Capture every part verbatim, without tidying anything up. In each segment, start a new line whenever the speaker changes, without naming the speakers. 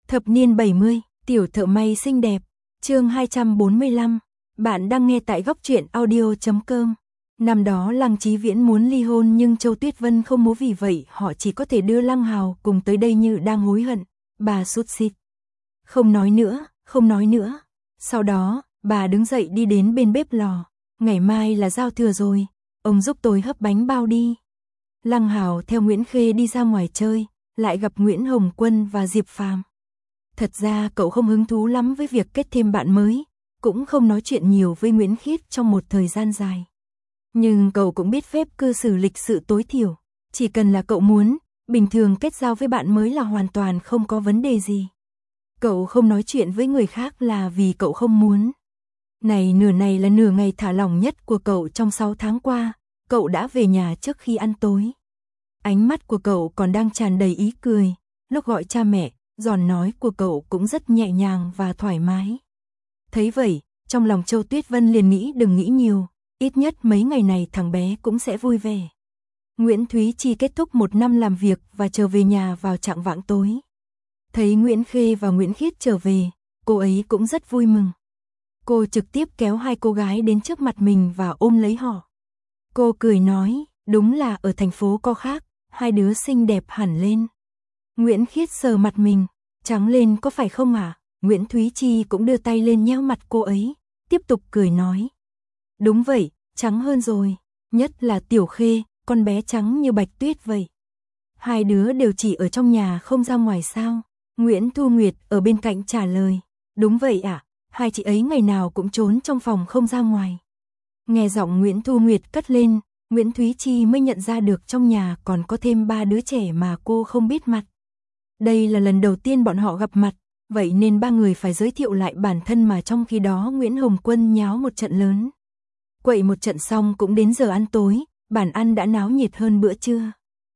Thập niên bảy mươi, tiểu thợ may xinh đẹp, chương hai trăm bốn mươi lăm. Bạn đang nghe tại góc truyện audio chấm com. Năm đó Lăng Chí Viễn muốn ly hôn nhưng Châu Tuyết Vân không muốn, vì vậy họ chỉ có thể đưa Lăng Hào cùng tới đây như đang hối hận. Bà sút xịt. Không nói nữa, không nói nữa. Sau đó, bà đứng dậy đi đến bên bếp lò. Ngày mai là giao thừa rồi, ông giúp tôi hấp bánh bao đi. Lăng Hào theo Nguyễn Khê đi ra ngoài chơi, lại gặp Nguyễn Hồng Quân và Diệp Phàm. Thật ra cậu không hứng thú lắm với việc kết thêm bạn mới, cũng không nói chuyện nhiều với Nguyễn Khiết trong một thời gian dài. Nhưng cậu cũng biết phép cư xử lịch sự tối thiểu, chỉ cần là cậu muốn, bình thường kết giao với bạn mới là hoàn toàn không có vấn đề gì. Cậu không nói chuyện với người khác là vì cậu không muốn. Này nửa này là nửa ngày thả lỏng nhất của cậu trong sáu tháng qua, cậu đã về nhà trước khi ăn tối. Ánh mắt của cậu còn đang tràn đầy ý cười, lúc gọi cha mẹ, giọng nói của cậu cũng rất nhẹ nhàng và thoải mái. Thấy vậy, trong lòng Châu Tuyết Vân liền nghĩ đừng nghĩ nhiều, ít nhất mấy ngày này thằng bé cũng sẽ vui vẻ. Nguyễn Thúy Chi kết thúc một năm làm việc và trở về nhà vào chạng vạng tối. Thấy Nguyễn Khê và Nguyễn Khiết trở về, cô ấy cũng rất vui mừng. Cô trực tiếp kéo hai cô gái đến trước mặt mình và ôm lấy họ. Cô cười nói, đúng là ở thành phố có khác, hai đứa xinh đẹp hẳn lên. Nguyễn Khiết sờ mặt mình, trắng lên có phải không ạ? À? Nguyễn Thúy Chi cũng đưa tay lên nhéo mặt cô ấy, tiếp tục cười nói. Đúng vậy, trắng hơn rồi, nhất là Tiểu Khê, con bé trắng như bạch tuyết vậy. Hai đứa đều chỉ ở trong nhà không ra ngoài sao? Nguyễn Thu Nguyệt ở bên cạnh trả lời. Đúng vậy ạ, à, hai chị ấy ngày nào cũng trốn trong phòng không ra ngoài. Nghe giọng Nguyễn Thu Nguyệt cất lên, Nguyễn Thúy Chi mới nhận ra được trong nhà còn có thêm ba đứa trẻ mà cô không biết mặt. Đây là lần đầu tiên bọn họ gặp mặt, vậy nên ba người phải giới thiệu lại bản thân, mà trong khi đó Nguyễn Hồng Quân nháo một trận lớn. Quậy một trận xong cũng đến giờ ăn tối, bàn ăn đã náo nhiệt hơn bữa trưa.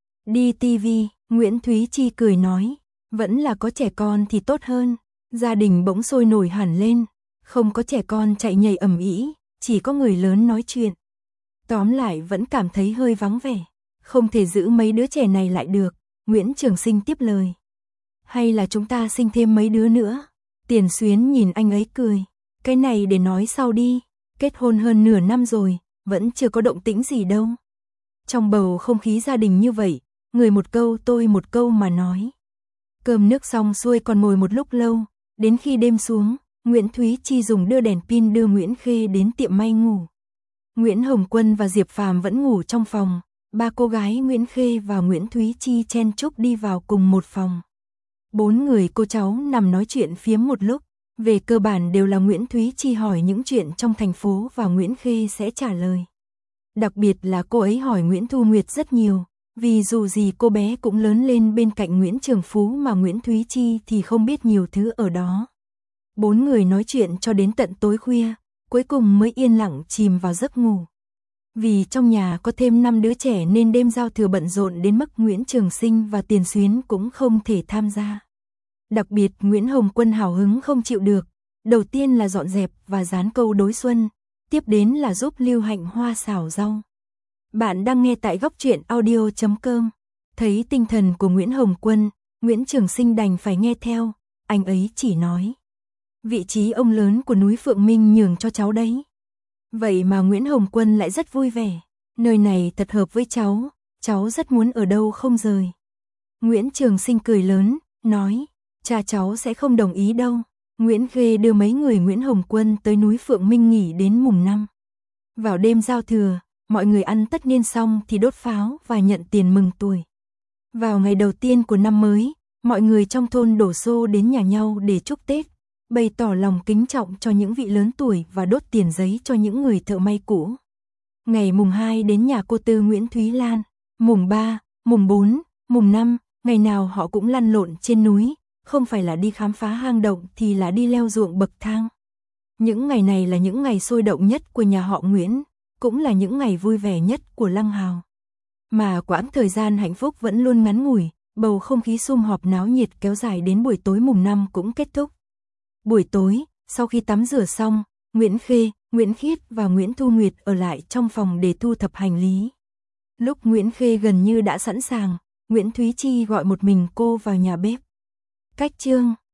Đi tivi, Nguyễn Thúy Chi cười nói, vẫn là có trẻ con thì tốt hơn. Gia đình bỗng sôi nổi hẳn lên, không có trẻ con chạy nhảy ầm ĩ, chỉ có người lớn nói chuyện. Tóm lại vẫn cảm thấy hơi vắng vẻ, không thể giữ mấy đứa trẻ này lại được. Nguyễn Trường Sinh tiếp lời. Hay là chúng ta sinh thêm mấy đứa nữa? Tiền Xuyến nhìn anh ấy cười. Cái này để nói sau đi, kết hôn hơn nửa năm rồi, vẫn chưa có động tĩnh gì đâu. Trong bầu không khí gia đình như vậy, người một câu tôi một câu mà nói. Cơm nước xong xuôi còn ngồi một lúc lâu, đến khi đêm xuống, Nguyễn Thúy Chi dùng đưa đèn pin đưa Nguyễn Khê đến tiệm may ngủ. Nguyễn Hồng Quân và Diệp Phàm vẫn ngủ trong phòng, ba cô gái Nguyễn Khê và Nguyễn Thúy Chi chen chúc đi vào cùng một phòng. Bốn người cô cháu nằm nói chuyện phiếm một lúc, về cơ bản đều là Nguyễn Thúy Chi hỏi những chuyện trong thành phố và Nguyễn Khê sẽ trả lời. Đặc biệt là cô ấy hỏi Nguyễn Thu Nguyệt rất nhiều, vì dù gì cô bé cũng lớn lên bên cạnh Nguyễn Trường Phú mà Nguyễn Thúy Chi thì không biết nhiều thứ ở đó. Bốn người nói chuyện cho đến tận tối khuya, cuối cùng mới yên lặng chìm vào giấc ngủ. Vì trong nhà có thêm năm đứa trẻ nên đêm giao thừa bận rộn đến mức Nguyễn Trường Sinh và Tiền Xuyến cũng không thể tham gia. Đặc biệt Nguyễn Hồng Quân hào hứng không chịu được, đầu tiên là dọn dẹp và dán câu đối xuân, tiếp đến là giúp Lưu Hạnh Hoa xào rau. Bạn đang nghe tại góc truyện audio chấm com. Thấy tinh thần của Nguyễn Hồng Quân, Nguyễn Trường Sinh đành phải nghe theo, anh ấy chỉ nói. Vị trí ông lớn của núi Phượng Minh nhường cho cháu đấy. Vậy mà Nguyễn Hồng Quân lại rất vui vẻ, nơi này thật hợp với cháu, cháu rất muốn ở đâu không rời. Nguyễn Trường Sinh cười lớn, nói, cha cháu sẽ không đồng ý đâu. Nguyễn Khê đưa mấy người Nguyễn Hồng Quân tới núi Phượng Minh nghỉ đến mùng năm. Vào đêm giao thừa, mọi người ăn tất niên xong thì đốt pháo và nhận tiền mừng tuổi. Vào ngày đầu tiên của năm mới, mọi người trong thôn đổ xô đến nhà nhau để chúc Tết, bày tỏ lòng kính trọng cho những vị lớn tuổi và đốt tiền giấy cho những người thợ may cũ. Ngày mùng hai đến nhà cô Tư Nguyễn Thúy Lan, mùng ba, mùng bốn, mùng năm, ngày nào họ cũng lăn lộn trên núi, không phải là đi khám phá hang động thì là đi leo ruộng bậc thang. Những ngày này là những ngày sôi động nhất của nhà họ Nguyễn, cũng là những ngày vui vẻ nhất của Lăng Hào. Mà quãng thời gian hạnh phúc vẫn luôn ngắn ngủi, bầu không khí sum họp náo nhiệt kéo dài đến buổi tối mùng năm cũng kết thúc. Buổi tối, sau khi tắm rửa xong, Nguyễn Khê, Nguyễn Khiết và Nguyễn Thu Nguyệt ở lại trong phòng để thu thập hành lý. Lúc Nguyễn Khê gần như đã sẵn sàng, Nguyễn Thúy Chi gọi một mình cô vào nhà bếp. Cách chương